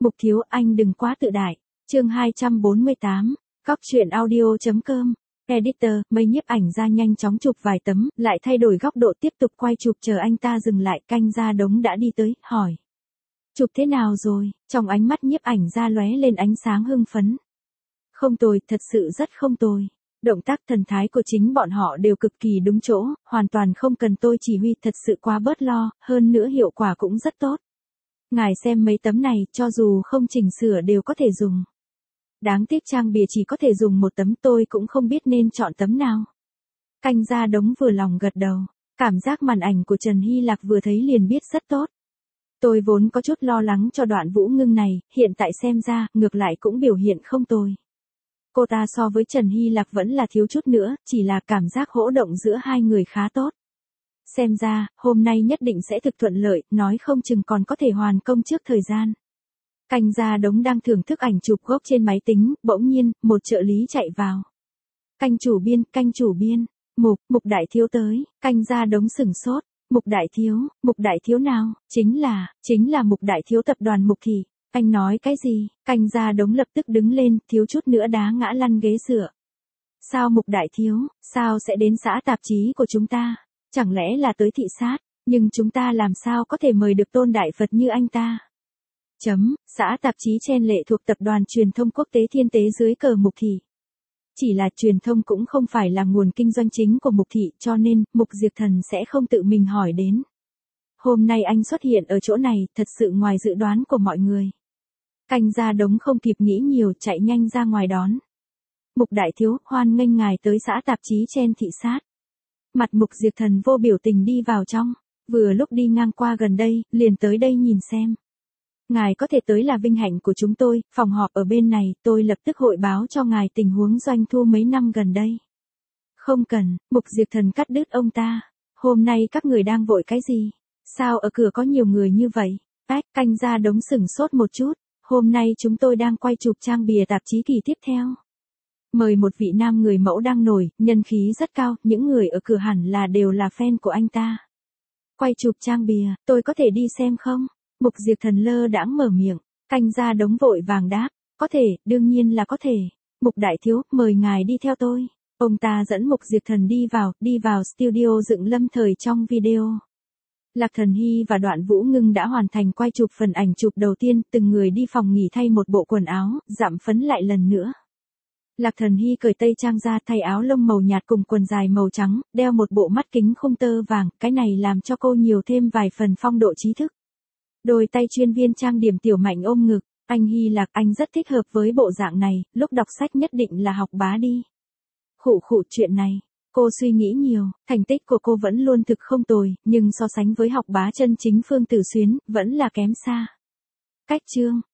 Mục Thiếu, anh đừng quá tự đại. Chương 248. Cóc truyện audio.com. Editor, mấy nhiếp ảnh ra nhanh chóng chụp vài tấm, lại thay đổi góc độ tiếp tục quay chụp, chờ anh ta dừng lại, Canh Gia Đống đã đi tới, hỏi. Chụp thế nào rồi? Trong ánh mắt nhiếp ảnh ra lóe lên ánh sáng hưng phấn. Không tồi, thật sự rất không tồi. Động tác thần thái của chính bọn họ đều cực kỳ đúng chỗ, hoàn toàn không cần tôi chỉ huy, thật sự quá bớt lo, hơn nữa hiệu quả cũng rất tốt. Ngài xem mấy tấm này, cho dù không chỉnh sửa đều có thể dùng. Đáng tiếc trang bìa chỉ có thể dùng một tấm, tôi cũng không biết nên chọn tấm nào. Canh Gia Đống vừa lòng gật đầu, cảm giác màn ảnh của Trần Hy Lạc vừa thấy liền biết rất tốt. Tôi vốn có chút lo lắng cho Đoạn Vũ Ngưng này, hiện tại xem ra, ngược lại cũng biểu hiện không tồi. Cô ta so với Trần Hy Lạc vẫn là thiếu chút nữa, chỉ là cảm giác hỗ động giữa hai người khá tốt. Xem ra, hôm nay nhất định sẽ thực thuận lợi, nói không chừng còn có thể hoàn công trước thời gian. Canh Gia Đống đang thưởng thức ảnh chụp gốc trên máy tính, bỗng nhiên, một trợ lý chạy vào. Canh chủ biên, Mục Đại Thiếu tới. Canh Gia Đống sửng sốt. Mục Đại Thiếu nào? Chính là Mục Đại Thiếu tập đoàn Mục Thị. Anh nói cái gì? Canh Gia Đống lập tức đứng lên, thiếu chút nữa đá ngã lăn ghế dựa. Sao Mục Đại Thiếu, sao sẽ đến xã tạp chí của chúng ta? Chẳng lẽ là tới thị sát? Nhưng chúng ta làm sao có thể mời được tôn đại Phật như anh ta? Xã tạp chí Chen Lệ thuộc tập đoàn truyền thông quốc tế Thiên Tế dưới cờ Mục Thị. Chỉ là truyền thông cũng không phải là nguồn kinh doanh chính của Mục Thị, cho nên, Mục Diệp Thần sẽ không tự mình hỏi đến. Hôm nay anh xuất hiện ở chỗ này, thật sự ngoài dự đoán của mọi người. Canh Gia Đống không kịp nghĩ nhiều, chạy nhanh ra ngoài đón. Mục Đại Thiếu, hoan nghênh ngài tới xã tạp chí Chen thị sát. Mặt Mục Diệp Thần vô biểu tình đi vào trong, vừa lúc đi ngang qua gần đây, liền tới đây nhìn xem. Ngài có thể tới là vinh hạnh của chúng tôi, phòng họp ở bên này, tôi lập tức hội báo cho ngài tình huống doanh thu mấy năm gần đây. Không cần, Mục Diệp Thần cắt đứt ông ta. Hôm nay các người đang vội cái gì? Sao ở cửa có nhiều người như vậy? Canh Gia Đống sửng sốt một chút. Hôm nay chúng tôi đang quay chụp trang bìa tạp chí kỳ tiếp theo. Mời một vị nam người mẫu đang nổi, nhân khí rất cao, những người ở cửa hẳn là đều là fan của anh ta. Quay chụp trang bìa, tôi có thể đi xem không? Mục Diệp Thần lơ đãng mở miệng, Canh Gia Đống vội vàng đáp, có thể, đương nhiên là có thể. Mục Đại Thiếu, mời ngài đi theo tôi. Ông ta dẫn Mục Diệp Thần đi vào studio dựng lâm thời trong video. Lạc Thần Hy và Đoạn Vũ Ngưng đã hoàn thành quay chụp phần ảnh chụp đầu tiên, từng người đi phòng nghỉ thay một bộ quần áo, dặm phấn lại lần nữa. Lạc Thần Hy cởi tây trang ra, thay áo lông màu nhạt cùng quần dài màu trắng, đeo một bộ mắt kính khung tơ vàng, cái này làm cho cô nhiều thêm vài phần phong độ trí thức. Đôi tay chuyên viên trang điểm tiểu Mạnh ôm ngực, anh Hy Lạc, anh rất thích hợp với bộ dạng này, lúc đọc sách nhất định là học bá đi. Chuyện này. Cô suy nghĩ nhiều, thành tích của cô vẫn luôn thực không tồi, nhưng so sánh với học bá chân chính Phương Tử Xuyến, vẫn là kém xa. Cách chương,